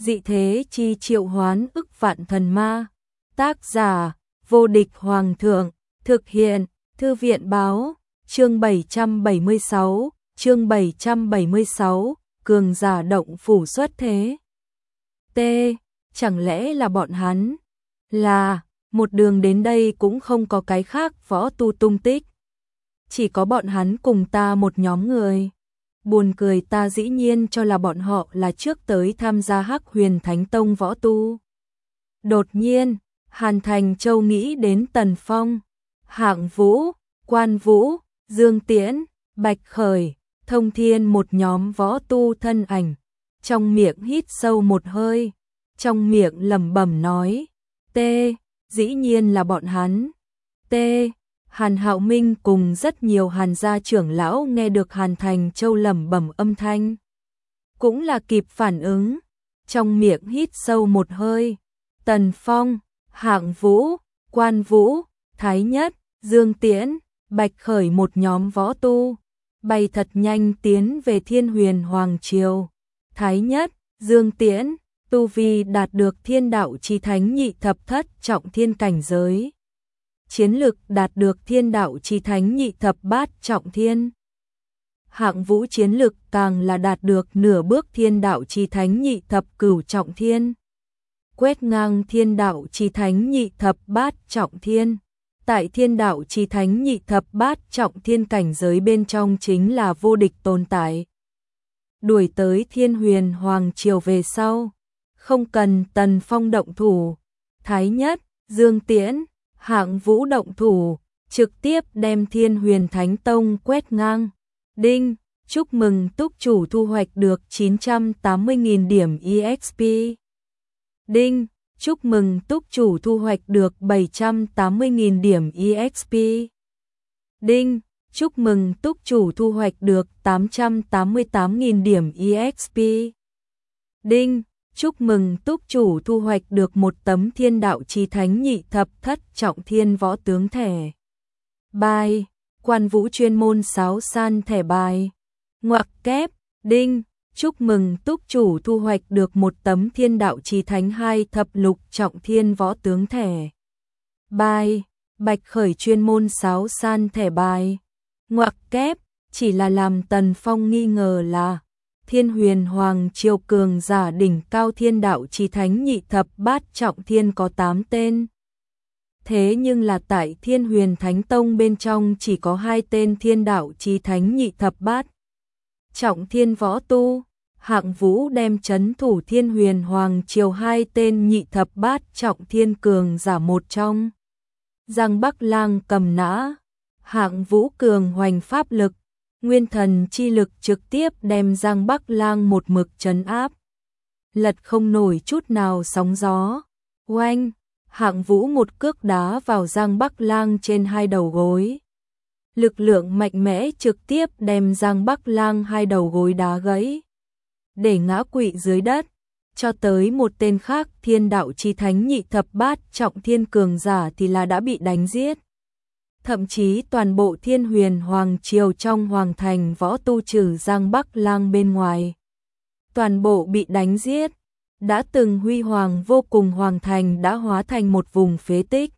dị thế chi triệu hoán ức vạn thần ma. Tác giả, vô địch hoàng thượng, thực hiện, thư viện báo, chương 776, cường giả động phủ xuất thế. T. Chẳng lẽ là bọn hắn? Là, một đường đến đây cũng không có cái khác võ tu tung tích. Chỉ có bọn hắn cùng ta một nhóm người. Buồn cười, ta dĩ nhiên cho là bọn họ là trước tới tham gia Hắc Huyền Thánh Tông võ tu. Đột nhiên, Hàn Thành Châu nghĩ đến Tần Phong, Hạng Vũ, Quan Vũ, Dương Tiễn, Bạch Khởi, Thông Thiên, một nhóm võ tu thân ảnh. Trong miệng hít sâu một hơi, trong miệng lẩm bẩm nói, T, dĩ nhiên là bọn hắn. T. Hàn Hạo Minh cùng rất nhiều Hàn gia trưởng lão nghe được Hàn Thành Châu lẩm bẩm âm thanh, cũng là kịp phản ứng, trong miệng hít sâu một hơi. Tần Phong, Hạng Vũ, Quan Vũ, Thái Nhất, Dương Tiễn, Bạch Khởi, một nhóm võ tu bay thật nhanh tiến về Thiên Huyền Hoàng Triều. Thái Nhất, Dương Tiễn, tu vi đạt được Thiên Đạo Chí Thánh nhị thập thất trọng thiên cảnh giới. Chiến lực đạt được Thiên Đạo Chí Thánh nhị thập bát trọng thiên. Hạng Vũ chiến lực càng là đạt được nửa bước Thiên Đạo Chí Thánh nhị thập cửu trọng thiên. Quét ngang Thiên Đạo Chí Thánh nhị thập bát trọng thiên. Tại Thiên Đạo Chí Thánh nhị thập bát trọng thiên cảnh giới bên trong chính là vô địch tồn tại. Đuổi tới Thiên Huyền Hoàng Triều về sau, không cần Tần Phong động thủ, Thái Nhất, Dương Tiễn, Hạng Vũ động thủ, trực tiếp đem Thiên Huyền Thánh Tông quét ngang. Đinh, chúc mừng túc chủ thu hoạch được 980.000 điểm EXP. Đinh, chúc mừng túc chủ thu hoạch được 780.000 điểm EXP. Đinh, chúc mừng túc chủ thu hoạch được 888.000 điểm EXP. Đinh, chúc mừng túc chủ thu hoạch được một tấm Thiên Đạo Chí Thánh nhị thập thất trọng thiên võ tướng thẻ bài. Quan Vũ chuyên môn sáo san thẻ bài. Ngoặc kép. Đinh, chúc mừng túc chủ thu hoạch được một tấm Thiên Đạo Chí Thánh hai thập lục trọng thiên võ tướng thẻ bài. Bạch Khởi chuyên môn sáo san thẻ bài. Ngoặc kép. Chỉ là làm Tần Phong nghi ngờ là Thiên Huyền Hoàng Triều cường giả đỉnh cao Thiên Đạo Chí Thánh nhị thập bát trọng thiên có 8 tên. Thế nhưng là tại Thiên Huyền Thánh Tông bên trong chỉ có 2 tên Thiên Đạo Chí Thánh nhị thập bát trọng thiên võ tu. Hạng Vũ đem trấn thủ Thiên Huyền Hoàng Triều 2 tên nhị thập bát trọng thiên cường giả một trong. Giang Bắc Lang cầm nã. Hạng Vũ cường hoành pháp lực, nguyên thần chi lực trực tiếp đem Giang Bắc Lang một mực trấn áp. Lật không nổi chút nào sóng gió. Oanh, Hạng Vũ một cước đá vào Giang Bắc Lang trên hai đầu gối. Lực lượng mạnh mẽ trực tiếp đem Giang Bắc Lang hai đầu gối đá gãy, để ngã quỵ dưới đất. Cho tới một tên khác Thiên Đạo Chí Thánh nhị thập bát trọng thiên cường giả thì là đã bị đánh giết. Thậm chí toàn bộ Thiên Huyền Hoàng Triều trong hoàng thành võ tu trừ Giang Bắc Lang bên ngoài, toàn bộ bị đánh giết. Đã từng huy hoàng vô cùng hoàng thành đã hóa thành một vùng phế tích.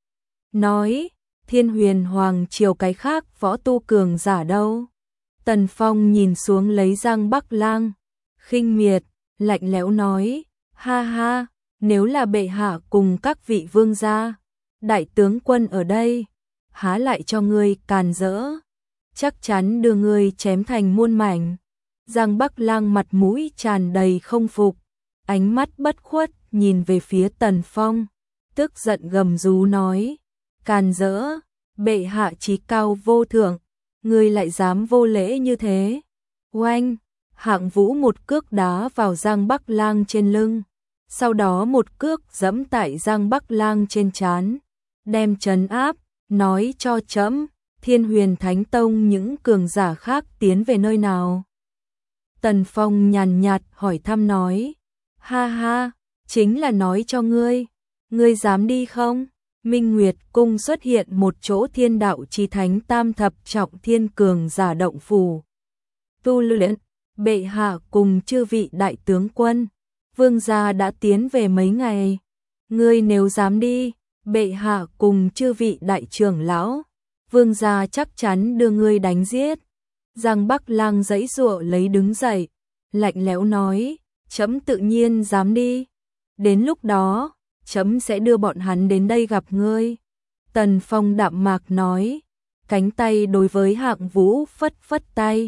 Nói, Thiên Huyền Hoàng Triều cái khác võ tu cường giả đâu? Tần Phong nhìn xuống lấy Giang Bắc Lang, khinh miệt, lạnh lẽo nói, ha ha, nếu là bệ hạ cùng các vị vương gia, đại tướng quân ở đây, há lại cho ngươi càn rỡ, chắc chắn đưa ngươi chém thành muôn mảnh. Giang Bắc Lang mặt mũi tràn đầy không phục, ánh mắt bất khuất nhìn về phía Tần Phong, tức giận gầm rú nói, càn rỡ, bệ hạ chí cao vô thượng, ngươi lại dám vô lễ như thế. Oanh, Hạng Vũ một cước đá vào Giang Bắc Lang trên lưng, sau đó một cước giẫm tại Giang Bắc Lang trên trán, đem trấn áp, nói cho trẫm, Thiên Huyền Thánh Tông những cường giả khác tiến về nơi nào? Tần Phong nhàn nhạt hỏi thăm nói, ha ha, chính là nói cho ngươi dám đi không? Minh Nguyệt Cung xuất hiện một chỗ Thiên Đạo Chí Thánh tam thập trọng thiên cường giả động phủ tu luyện. Bệ hạ cùng chư vị đại tướng quân, vương gia đã tiến về mấy ngày. Ngươi nếu dám đi, bệ hạ cùng chư vị đại trưởng lão, vương gia chắc chắn đưa ngươi đánh giết. Giang Bắc Lang giãy giụa lấy đứng dậy, lạnh lẽo nói, trẫm tự nhiên dám đi. Đến lúc đó, trẫm sẽ đưa bọn hắn đến đây gặp ngươi. Tần Phong đạm mạc nói, cánh tay đối với Hạng Vũ phất phất tay.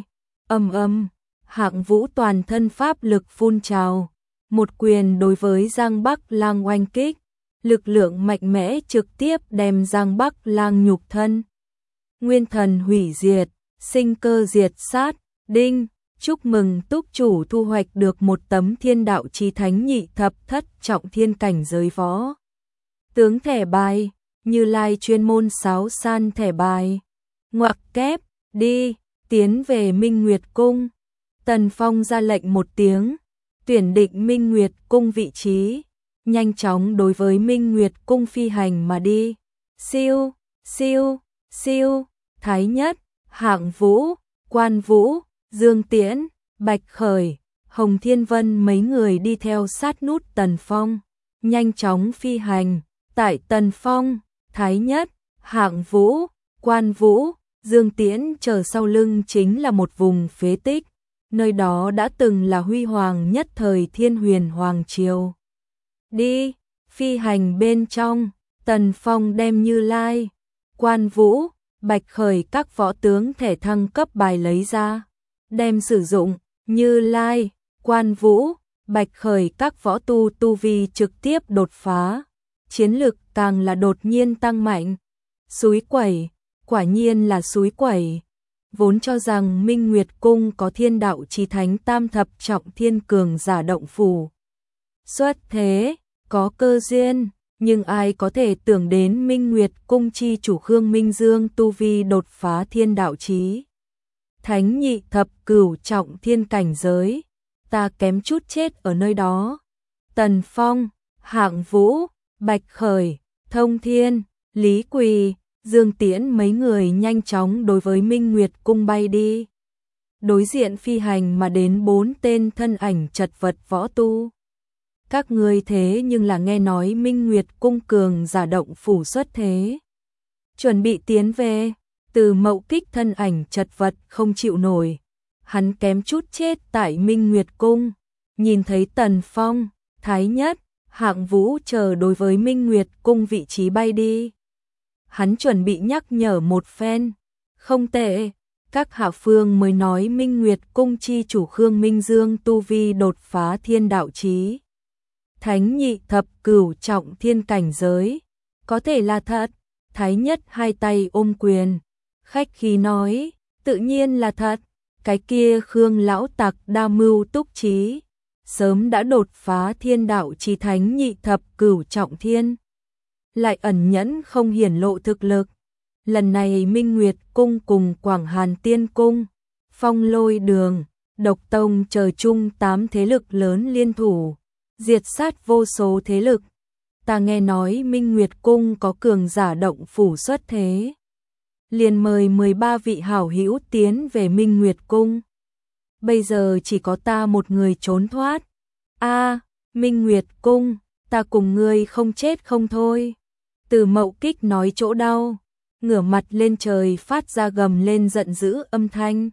Hạng Vũ toàn thân pháp lực phun trào, một quyền đối với Giang Bắc Lang oanh kích, lực lượng mạnh mẽ trực tiếp đem Giang Bắc Lang nhục thân. Nguyên thần hủy diệt, sinh cơ diệt sát, đinh, chúc mừng túc chủ thu hoạch được một tấm thiên đạo chí thánh nhị thập thất trọng thiên cảnh giới võ tướng thẻ bài, Như Lai chuyên môn sáo san thẻ bài. Ngoặc kép, đi, tiến về Minh Nguyệt Cung. Tần Phong ra lệnh một tiếng, tuyển định Minh Nguyệt Cung vị trí, nhanh chóng đối với Minh Nguyệt Cung phi hành mà đi. Siêu, siêu, siêu, Thái Nhất, Hạng Vũ, Quan Vũ, Dương Tiễn, Bạch Khởi, Hồng Thiên Vân mấy người đi theo sát nút Tần Phong, nhanh chóng phi hành. Tại Tần Phong, Thái Nhất, Hạng Vũ, Quan Vũ, Dương Tiễn chờ sau lưng chính là một vùng phế tích, nơi đó đã từng là huy hoàng nhất thời Thiên Huyền Hoàng Triều. Đi, phi hành bên trong, Tần Phong đem Như Lai, Quan Vũ, Bạch Khởi các võ tướng thể thăng cấp bài lấy ra, đem sử dụng. Như Lai, Quan Vũ, Bạch Khởi các võ tu vi trực tiếp đột phá, chiến lực càng là đột nhiên tăng mạnh. Súi quẩy, quả nhiên là súi quẩy. Vốn cho rằng Minh Nguyệt Cung có thiên đạo chí thánh tam thập trọng thiên cường giả động phủ xuất thế, có cơ duyên, nhưng ai có thể tưởng đến Minh Nguyệt Cung chi chủ Khương Minh Dương tu vi đột phá thiên đạo chí thánh nhị thập cửu trọng thiên cảnh giới, ta kém chút chết ở nơi đó. Tần Phong, Hạng Vũ, Bạch Khởi, Thông Thiên, Lý Quỳ, Dương Tiễn mấy người nhanh chóng đối với Minh Nguyệt Cung bay đi. Đối diện phi hành mà đến 4 tên thân ảnh chật vật võ tu. Các ngươi thế nhưng là nghe nói Minh Nguyệt Cung cường giả động phủ xuất thế, chuẩn bị tiến về. Từ Mậu Kích thân ảnh chật vật không chịu nổi, hắn kém chút chết tại Minh Nguyệt Cung. Nhìn thấy Tần Phong, Thái Nhất, Hạng Vũ chờ đối với Minh Nguyệt Cung vị trí bay đi, hắn chuẩn bị nhắc nhở một phen. Không tệ, các hạ phương mới nói Minh Nguyệt Cung chi chủ Khương Minh Dương tu vi đột phá thiên đạo chí thánh nhị thập cửu trọng thiên cảnh giới, có thể là thật. Thái Nhất hai tay ôm quyền, khách khí nói, tự nhiên là thật. Cái kia Khương lão tặc đa mưu túc trí, sớm đã đột phá thiên đạo chí thánh nhị thập cửu trọng thiên, lại ẩn nhẫn không hiển lộ thực lực. Lần này Minh Nguyệt Cung cùng Quảng Hàn Tiên Cung, Phong Lôi Đường, Độc Tông chờ chung 8 thế lực lớn liên thủ, diệt sát vô số thế lực. Ta nghe nói Minh Nguyệt Cung có cường giả động phủ xuất thế, liền mời 13 vị hảo hữu tiến về Minh Nguyệt Cung. Bây giờ chỉ có ta một người trốn thoát. A, Minh Nguyệt Cung, ta cùng ngươi không chết không thôi. Từ Mậu Kích nói chỗ đau, ngửa mặt lên trời phát ra gầm lên giận dữ âm thanh.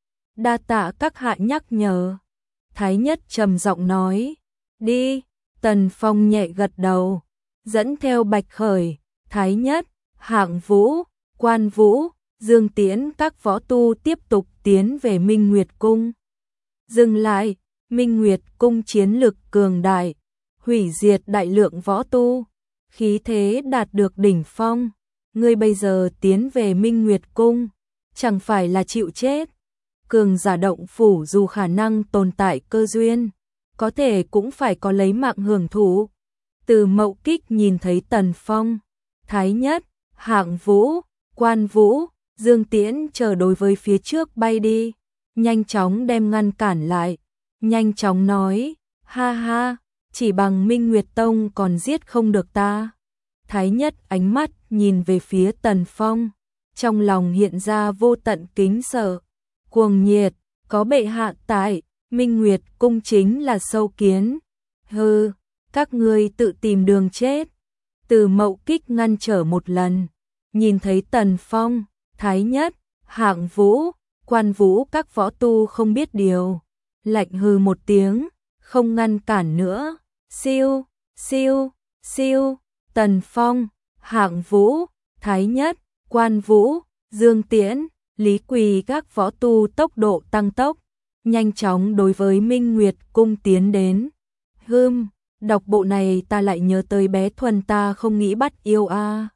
Đa tạ các hạ nhắc nhở. Thái Nhất trầm giọng nói, đi. Tần Phong nhẹ gật đầu, dẫn theo Bạch Khởi, Thái Nhất, Hạng Vũ, Quan Vũ, Dương Tiễn các võ tu tiếp tục tiến về Minh Nguyệt Cung. Dừng lại, Minh Nguyệt Cung chiến lực cường đại, hủy diệt đại lượng võ tu, khí thế đạt được đỉnh phong. Ngươi bây giờ tiến về Minh Nguyệt Cung, chẳng phải là chịu chết. Cường giả động phủ dù khả năng tồn tại cơ duyên, có thể cũng phải có lấy mạng hưởng thụ. Từ Mậu Kích nhìn thấy Tần Phong, Thái Nhất, Hạng Vũ, Quan Vũ, Dương Tiễn chờ đối với phía trước bay đi, nhanh chóng đem ngăn cản lại, nhanh chóng nói, ha ha, chỉ bằng Minh Nguyệt Tông còn giết không được ta. Thái Nhất ánh mắt nhìn về phía Tần Phong, trong lòng hiện ra vô tận kính sợ, cuồng nhiệt, có bệ hạ tại, Minh Nguyệt Cung chính là sâu kiến, Hừ, các ngươi tự tìm đường chết. Từ Mậu Kích ngăn trở một lần, nhìn thấy Tần Phong, Thái Nhất, Hạng Vũ, Quan Vũ các võ tu không biết điều, lạnh hừ một tiếng, không ngăn cản nữa. Siêu, siêu, siêu, Tần Phong, Hạng Vũ, Thái Nhất, Quan Vũ, Dương Tiễn, Lý Quỳ các võ tu tốc độ tăng tốc, nhanh chóng đối với Minh Nguyệt cung tiến đến. Đọc bộ này ta lại nhớ tới bé Thuần ta không nghĩ bắt yêu a.